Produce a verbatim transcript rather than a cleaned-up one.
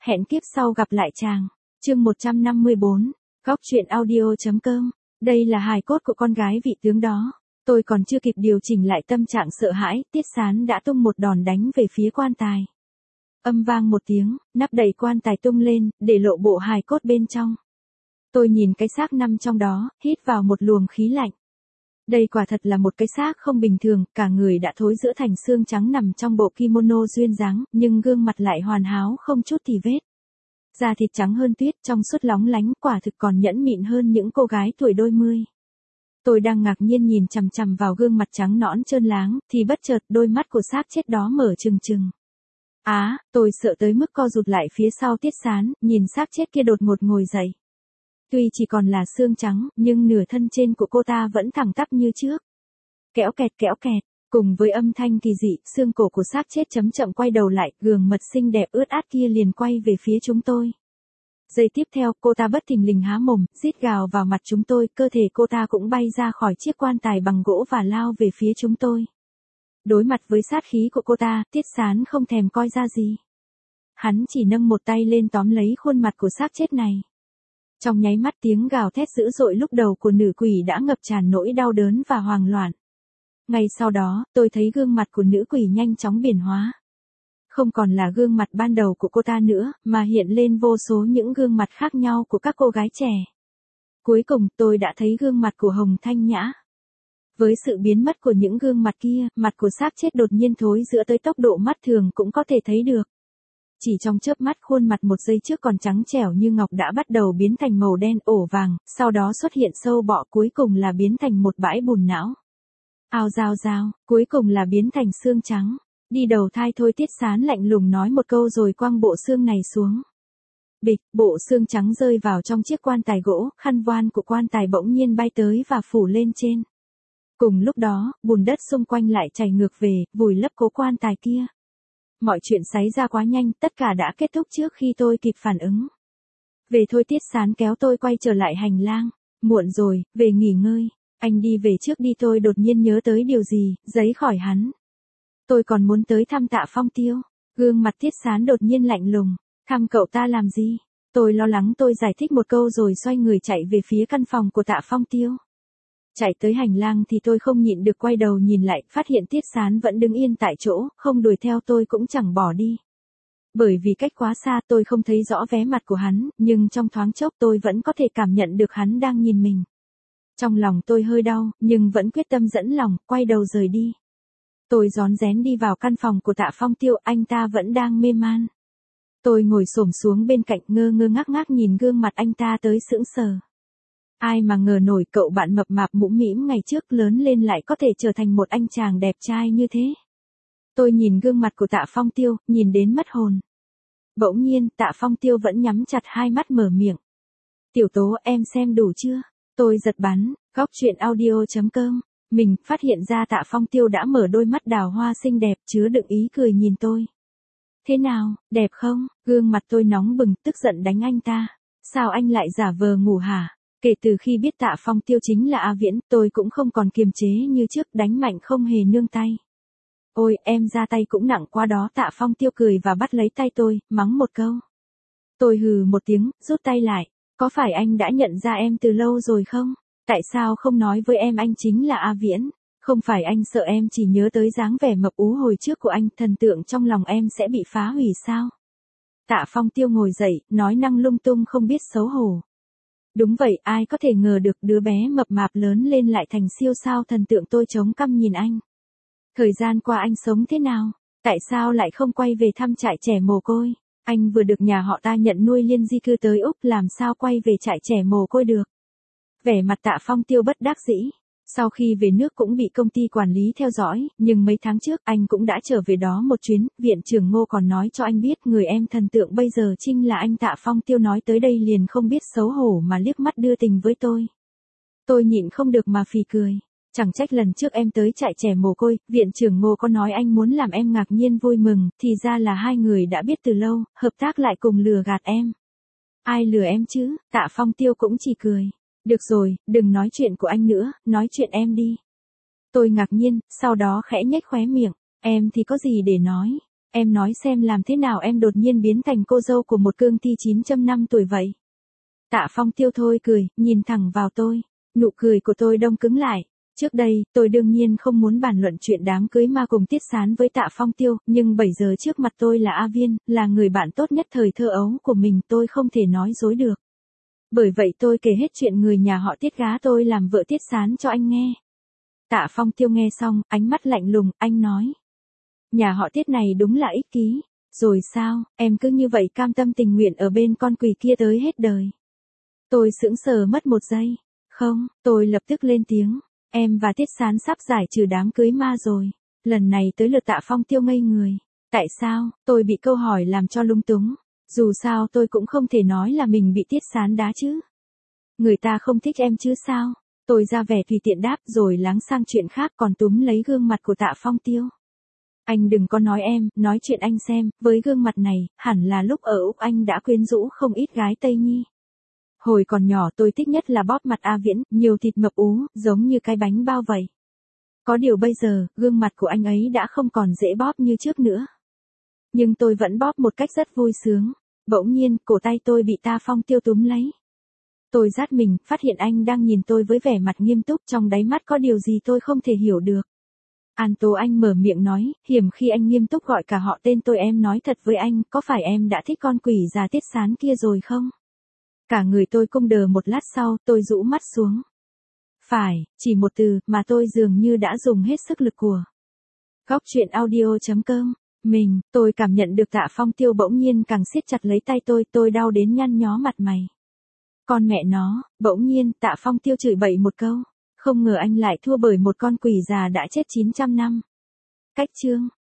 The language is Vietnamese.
hẹn kiếp sau gặp lại chàng. Chương một trăm năm mươi bốn, góc truyện audio.com. Đây là hài cốt của con gái vị tướng đó. Tôi còn chưa kịp điều chỉnh lại tâm trạng sợ hãi, Tiết Sán đã tung một đòn đánh về phía quan tài. Âm vang một tiếng, nắp đậy quan tài tung lên, để lộ bộ hài cốt bên trong. Tôi nhìn cái xác nằm trong đó, hít vào một luồng khí lạnh. Đây quả thật là một cái xác không bình thường, cả người đã thối rữa thành xương trắng nằm trong bộ kimono duyên dáng, nhưng gương mặt lại hoàn hảo không chút tì vết. Da thịt trắng hơn tuyết, trong suốt lóng lánh, quả thực còn nhẫn mịn hơn những cô gái tuổi đôi mươi. Tôi đang ngạc nhiên nhìn chằm chằm vào gương mặt trắng nõn trơn láng, thì bất chợt đôi mắt của xác chết đó mở trừng trừng. Á, à, tôi sợ tới mức co rụt lại phía sau Tiết Sán, nhìn xác chết kia đột ngột ngồi dậy. Tuy chỉ còn là xương trắng, nhưng nửa thân trên của cô ta vẫn thẳng tắp như trước. Kéo kẹt kéo kẹt, cùng với âm thanh kỳ dị, xương cổ của xác chết chậm chậm quay đầu lại, gương mặt xinh đẹp ướt át kia liền quay về phía chúng tôi. Giây tiếp theo, cô ta bất thình lình há mồm, rít gào vào mặt chúng tôi, cơ thể cô ta cũng bay ra khỏi chiếc quan tài bằng gỗ và lao về phía chúng tôi. Đối mặt với sát khí của cô ta, Tiết Sán không thèm coi ra gì. Hắn chỉ nâng một tay lên tóm lấy khuôn mặt của xác chết này. Trong nháy mắt tiếng gào thét dữ dội lúc đầu của nữ quỷ đã ngập tràn nỗi đau đớn và hoang loạn. Ngay sau đó, tôi thấy gương mặt của nữ quỷ nhanh chóng biến hóa. Không còn là gương mặt ban đầu của cô ta nữa, mà hiện lên vô số những gương mặt khác nhau của các cô gái trẻ. Cuối cùng, tôi đã thấy gương mặt của Hồng Thanh Nhã. Với sự biến mất của những gương mặt kia, mặt của xác chết đột nhiên thối rữa tới tốc độ mắt thường cũng có thể thấy được. Chỉ trong chớp mắt, khuôn mặt một giây trước còn trắng trẻo như ngọc đã bắt đầu biến thành màu đen ổ vàng, sau đó xuất hiện sâu bọ, cuối cùng là biến thành một bãi bùn não. Ao dao dao, cuối cùng là biến thành xương trắng. Đi đầu thai thôi, Tiết Sán lạnh lùng nói một câu rồi quăng bộ xương này xuống. Bịch, bộ xương trắng rơi vào trong chiếc quan tài gỗ, khăn voan của quan tài bỗng nhiên bay tới và phủ lên trên. Cùng lúc đó, bùn đất xung quanh lại chảy ngược về, vùi lấp cố quan tài kia. Mọi chuyện xảy ra quá nhanh, tất cả đã kết thúc trước khi tôi kịp phản ứng. Về thôi, Tiết Sán kéo tôi quay trở lại hành lang. Muộn rồi, về nghỉ ngơi. Anh đi về trước đi, tôi đột nhiên nhớ tới điều gì, giấy khỏi hắn. Tôi còn muốn tới thăm Tạ Phong Tiêu. Gương mặt Tiết Sán đột nhiên lạnh lùng. Thăm cậu ta làm gì? Tôi lo lắng, tôi giải thích một câu rồi xoay người chạy về phía căn phòng của Tạ Phong Tiêu. Chạy tới hành lang thì tôi không nhịn được quay đầu nhìn lại, phát hiện Tiết Sán vẫn đứng yên tại chỗ, không đuổi theo tôi cũng chẳng bỏ đi. Bởi vì cách quá xa tôi không thấy rõ vé mặt của hắn, nhưng trong thoáng chốc tôi vẫn có thể cảm nhận được hắn đang nhìn mình. Trong lòng tôi hơi đau, nhưng vẫn quyết tâm dẫn lòng, quay đầu rời đi. Tôi rón rén đi vào căn phòng của Tạ Phong Tiêu, anh ta vẫn đang mê man. Tôi ngồi xổm xuống bên cạnh, ngơ ngơ ngác ngác nhìn gương mặt anh ta tới sững sờ. Ai mà ngờ nổi cậu bạn mập mạp mũm mĩm ngày trước lớn lên lại có thể trở thành một anh chàng đẹp trai như thế. Tôi nhìn gương mặt của Tạ Phong Tiêu, nhìn đến mất hồn. Bỗng nhiên, Tạ Phong Tiêu vẫn nhắm chặt hai mắt mở miệng. Tiểu Tố, em xem đủ chưa? Tôi giật bắn, góc truyện audio.com. Mình phát hiện ra Tạ Phong Tiêu đã mở đôi mắt đào hoa xinh đẹp chứa đựng ý cười nhìn tôi. Thế nào, đẹp không? Gương mặt tôi nóng bừng, tức giận đánh anh ta. Sao anh lại giả vờ ngủ hả? Kể từ khi biết Tạ Phong Tiêu chính là A Viễn, tôi cũng không còn kiềm chế như trước, đánh mạnh không hề nương tay. Ôi, em ra tay cũng nặng quá đó. Tạ Phong Tiêu cười và bắt lấy tay tôi, mắng một câu. Tôi hừ một tiếng, rút tay lại. Có phải anh đã nhận ra em từ lâu rồi không? Tại sao không nói với em anh chính là A Viễn? Không phải anh sợ em chỉ nhớ tới dáng vẻ mập ú hồi trước của anh, thần tượng trong lòng em sẽ bị phá hủy sao? Tạ Phong Tiêu ngồi dậy, nói năng lung tung không biết xấu hổ. Đúng vậy, ai có thể ngờ được đứa bé mập mạp lớn lên lại thành siêu sao thần tượng. Tôi chống cằm nhìn anh. Thời gian qua anh sống thế nào? Tại sao lại không quay về thăm trại trẻ mồ côi? Anh vừa được nhà họ ta nhận nuôi liên di cư tới Úc, làm sao quay về trại trẻ mồ côi được? Vẻ mặt Tạ Phong Tiêu bất đắc dĩ. Sau khi về nước cũng bị công ty quản lý theo dõi, nhưng mấy tháng trước anh cũng đã trở về đó một chuyến, viện trưởng Ngô còn nói cho anh biết người em thần tượng bây giờ chính là anh. Tạ Phong Tiêu nói tới đây liền không biết xấu hổ mà liếc mắt đưa tình với tôi. Tôi nhịn không được mà phì cười. Chẳng trách lần trước em tới trại trẻ mồ côi, viện trưởng Ngô có nói anh muốn làm em ngạc nhiên vui mừng, thì ra là hai người đã biết từ lâu, hợp tác lại cùng lừa gạt em. Ai lừa em chứ? Tạ Phong Tiêu cũng chỉ cười. Được rồi, đừng nói chuyện của anh nữa, nói chuyện em đi. Tôi ngạc nhiên, sau đó khẽ nhếch khóe miệng. Em thì có gì để nói? Em nói xem làm thế nào em đột nhiên biến thành cô dâu của một cương thi chín năm tuổi vậy. Tạ Phong Tiêu thôi cười, nhìn thẳng vào tôi. Nụ cười của tôi đông cứng lại. Trước đây, tôi đương nhiên không muốn bàn luận chuyện đám cưới ma cùng Tiết Sán với Tạ Phong Tiêu, nhưng bây giờ trước mặt tôi là A Viên, là người bạn tốt nhất thời thơ ấu của mình, tôi không thể nói dối được. Bởi vậy tôi kể hết chuyện người nhà họ Tiết gá tôi làm vợ Tiết Sán cho anh nghe. Tạ Phong Tiêu nghe xong, ánh mắt lạnh lùng, anh nói. Nhà họ Tiết này đúng là ích ký. Rồi sao, em cứ như vậy cam tâm tình nguyện ở bên con quỷ kia tới hết đời. Tôi sững sờ mất một giây. Không, tôi lập tức lên tiếng. Em và Tiết Sán sắp giải trừ đám cưới ma rồi. Lần này tới lượt Tạ Phong Tiêu ngây người. Tại sao, tôi bị câu hỏi làm cho lung túng. Dù sao tôi cũng không thể nói là mình bị Tiết Sán đá chứ. Người ta không thích em chứ sao. Tôi ra vẻ tùy tiện đáp rồi lắng sang chuyện khác còn túm lấy gương mặt của Tạ Phong Tiêu. Anh đừng có nói em, nói chuyện anh xem, với gương mặt này, hẳn là lúc ở Úc anh đã quyến rũ không ít gái Tây Nhi. Hồi còn nhỏ tôi thích nhất là bóp mặt A Viễn, nhiều thịt mập ú, giống như cái bánh bao vậy. Có điều bây giờ, gương mặt của anh ấy đã không còn dễ bóp như trước nữa. Nhưng tôi vẫn bóp một cách rất vui sướng. Bỗng nhiên, cổ tay tôi bị Tạ Phong Tiêu túm lấy. Tôi giắt mình, phát hiện anh đang nhìn tôi với vẻ mặt nghiêm túc, trong đáy mắt có điều gì tôi không thể hiểu được. An Tố Anh mở miệng nói, hiểm khi anh nghiêm túc gọi cả họ tên tôi, em nói thật với anh, có phải em đã thích con quỷ già Tiết Sán kia rồi không? Cả người tôi cung đờ một lát sau, tôi rũ mắt xuống. Phải, chỉ một từ, mà tôi dường như đã dùng hết sức lực của. Góc truyện audio chấm com. Mình, tôi cảm nhận được Tạ Phong Tiêu bỗng nhiên càng siết chặt lấy tay tôi, tôi đau đến nhăn nhó mặt mày. Con mẹ nó, bỗng nhiên, Tạ Phong Tiêu chửi bậy một câu. Không ngờ anh lại thua bởi một con quỷ già đã chết chín trăm năm. Cách chương.